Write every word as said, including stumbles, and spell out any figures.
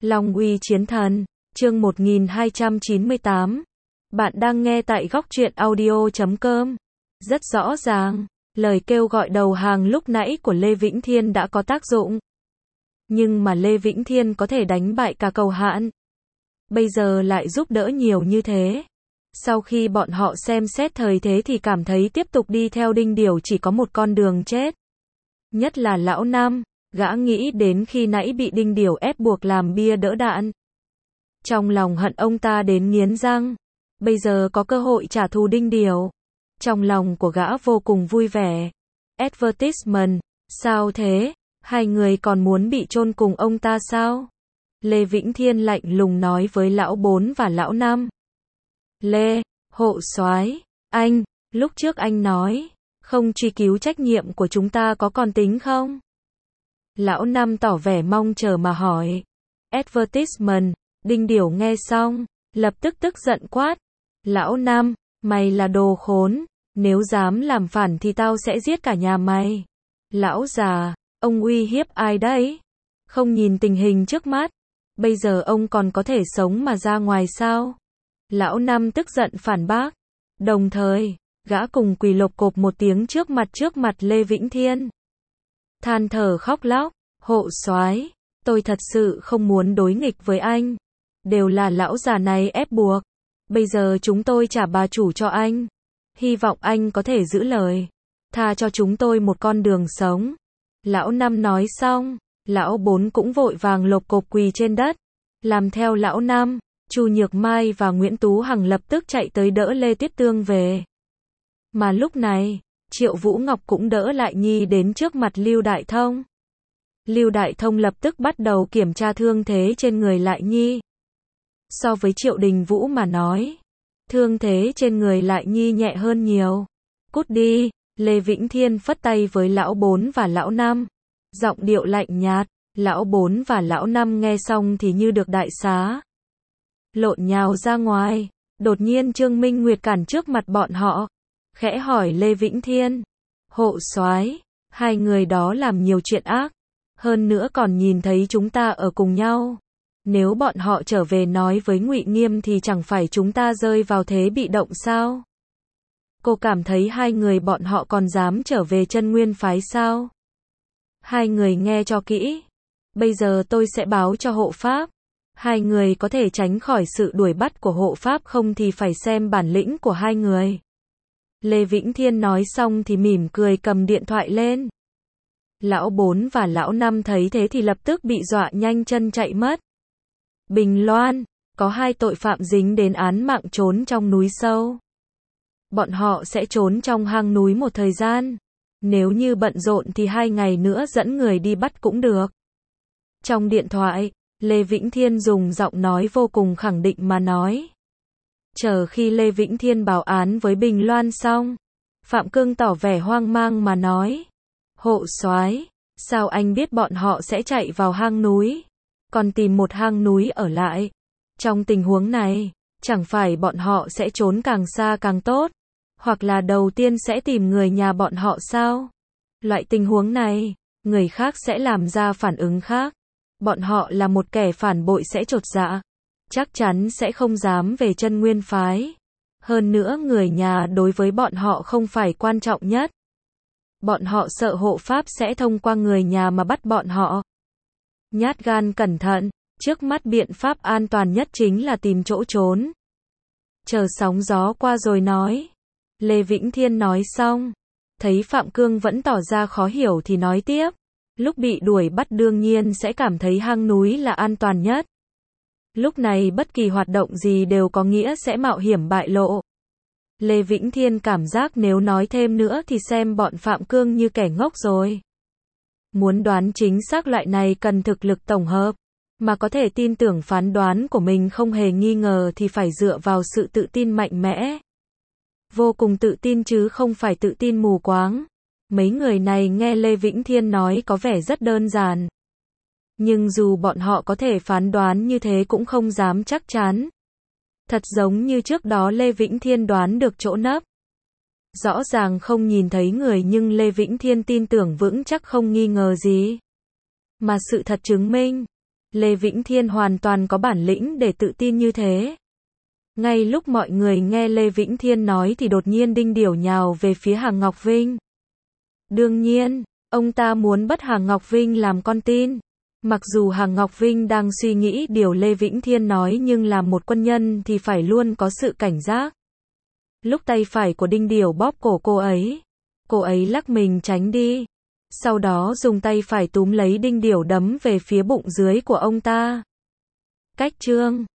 Long uy chiến thần, chương một nghìn hai trăm chín mươi tám. Bạn đang nghe tại góc truyện audio chấm com. Rất rõ ràng, lời kêu gọi đầu hàng lúc nãy của Lê Vĩnh Thiên đã có tác dụng. Nhưng mà Lê Vĩnh Thiên có thể đánh bại cả Cầu Hạn. Bây giờ lại giúp đỡ nhiều như thế. Sau khi bọn họ xem xét thời thế thì cảm thấy tiếp tục đi theo Đinh Điểu chỉ có một con đường chết. Nhất là lão Nam, gã nghĩ đến khi nãy bị Đinh Điểu ép buộc làm bia đỡ đạn. Trong lòng hận ông ta đến nghiến răng. Bây giờ có cơ hội trả thù Đinh Điểu. Trong lòng của gã vô cùng vui vẻ. Advertisement, sao thế? Hai người còn muốn bị chôn cùng ông ta sao? Lê Vĩnh Thiên lạnh lùng nói với lão Bốn và lão Năm. Lê, hộ soái, anh, lúc trước anh nói, không truy cứu trách nhiệm của chúng ta có còn tính không? Lão Năm tỏ vẻ mong chờ mà hỏi. Advertisement, Đinh Điểu nghe xong, lập tức tức giận quát. Lão Năm, mày là đồ khốn, nếu dám làm phản thì tao sẽ giết cả nhà mày. Lão già, ông uy hiếp ai đấy? Không nhìn tình hình trước mắt, bây giờ ông còn có thể sống mà ra ngoài sao? Lão Năm tức giận phản bác. Đồng thời, gã cùng quỳ lộp cộp một tiếng trước mặt trước mặt Lê Vĩnh Thiên. Than thở khóc lóc, hộ soái, tôi thật sự không muốn đối nghịch với anh. Đều là lão già này ép buộc. Bây giờ chúng tôi trả bà chủ cho anh. Hy vọng anh có thể giữ lời. Tha cho chúng tôi một con đường sống. Lão Năm nói xong, lão Bốn cũng vội vàng lộp cộp quỳ trên đất. Làm theo lão Năm, Chu Nhược Mai và Nguyễn Tú Hằng lập tức chạy tới đỡ Lê Tiết Tương về. Mà lúc này, Triệu Vũ Ngọc cũng đỡ Lại Nhi đến trước mặt Lưu Đại Thông. Lưu Đại Thông lập tức bắt đầu kiểm tra thương thế trên người Lại Nhi. So với Triệu Đình Vũ mà nói, thương thế trên người Lại Nhi nhẹ hơn nhiều. Cút đi, Lê Vĩnh Thiên phất tay với lão Bốn và lão Năm. Giọng điệu lạnh nhạt, lão Bốn và lão Năm nghe xong thì như được đại xá. Lộn nhào ra ngoài, đột nhiên Trương Minh Nguyệt cản trước mặt bọn họ. Khẽ hỏi Lê Vĩnh Thiên, hộ soái, hai người đó làm nhiều chuyện ác, hơn nữa còn nhìn thấy chúng ta ở cùng nhau. Nếu bọn họ trở về nói với Ngụy Nghiêm thì chẳng phải chúng ta rơi vào thế bị động sao? Cô cảm thấy hai người bọn họ còn dám trở về Chân Nguyên phái sao? Hai người nghe cho kỹ. Bây giờ tôi sẽ báo cho hộ pháp. Hai người có thể tránh khỏi sự đuổi bắt của hộ pháp không thì phải xem bản lĩnh của hai người. Lê Vĩnh Thiên nói xong thì mỉm cười cầm điện thoại lên. Lão Bốn và lão Năm thấy thế thì lập tức bị dọa nhanh chân chạy mất. Bình Loan, có hai tội phạm dính đến án mạng trốn trong núi sâu. Bọn họ sẽ trốn trong hang núi một thời gian. Nếu như bận rộn thì hai ngày nữa dẫn người đi bắt cũng được. Trong điện thoại, Lê Vĩnh Thiên dùng giọng nói vô cùng khẳng định mà nói. Chờ khi Lê Vĩnh Thiên báo án với Bình Loan xong, Phạm Cương tỏ vẻ hoang mang mà nói. Hộ soái, sao anh biết bọn họ sẽ chạy vào hang núi, còn tìm một hang núi ở lại? Trong tình huống này, chẳng phải bọn họ sẽ trốn càng xa càng tốt, hoặc là đầu tiên sẽ tìm người nhà bọn họ sao? Loại tình huống này, người khác sẽ làm ra phản ứng khác. Bọn họ là một kẻ phản bội sẽ chột dạ, chắc chắn sẽ không dám về Chân Nguyên phái. Hơn nữa người nhà đối với bọn họ không phải quan trọng nhất. Bọn họ sợ hộ pháp sẽ thông qua người nhà mà bắt bọn họ. Nhát gan cẩn thận, trước mắt biện pháp an toàn nhất chính là tìm chỗ trốn. Chờ sóng gió qua rồi nói. Lê Vĩnh Thiên nói xong, thấy Phạm Cương vẫn tỏ ra khó hiểu thì nói tiếp. Lúc bị đuổi bắt đương nhiên sẽ cảm thấy hang núi là an toàn nhất. Lúc này bất kỳ hoạt động gì đều có nghĩa sẽ mạo hiểm bại lộ. Lê Vĩnh Thiên cảm giác nếu nói thêm nữa thì xem bọn Phạm Cương như kẻ ngốc rồi. Muốn đoán chính xác loại này cần thực lực tổng hợp, mà có thể tin tưởng phán đoán của mình không hề nghi ngờ thì phải dựa vào sự tự tin mạnh mẽ. Vô cùng tự tin chứ không phải tự tin mù quáng. Mấy người này nghe Lê Vĩnh Thiên nói có vẻ rất đơn giản. Nhưng dù bọn họ có thể phán đoán như thế cũng không dám chắc chắn. Thật giống như trước đó Lê Vĩnh Thiên đoán được chỗ nấp. Rõ ràng không nhìn thấy người nhưng Lê Vĩnh Thiên tin tưởng vững chắc không nghi ngờ gì. Mà sự thật chứng minh, Lê Vĩnh Thiên hoàn toàn có bản lĩnh để tự tin như thế. Ngay lúc mọi người nghe Lê Vĩnh Thiên nói thì đột nhiên Đinh Điểu nhào về phía Hàng Ngọc Vinh. Đương nhiên, ông ta muốn bắt Hàng Ngọc Vinh làm con tin. Mặc dù Hàng Ngọc Vinh đang suy nghĩ điều Lê Vĩnh Thiên nói nhưng làm một quân nhân thì phải luôn có sự cảnh giác. Lúc tay phải của Đinh Điểu bóp cổ cô ấy, cô ấy lắc mình tránh đi. Sau đó dùng tay phải túm lấy Đinh Điểu đấm về phía bụng dưới của ông ta. Cách chương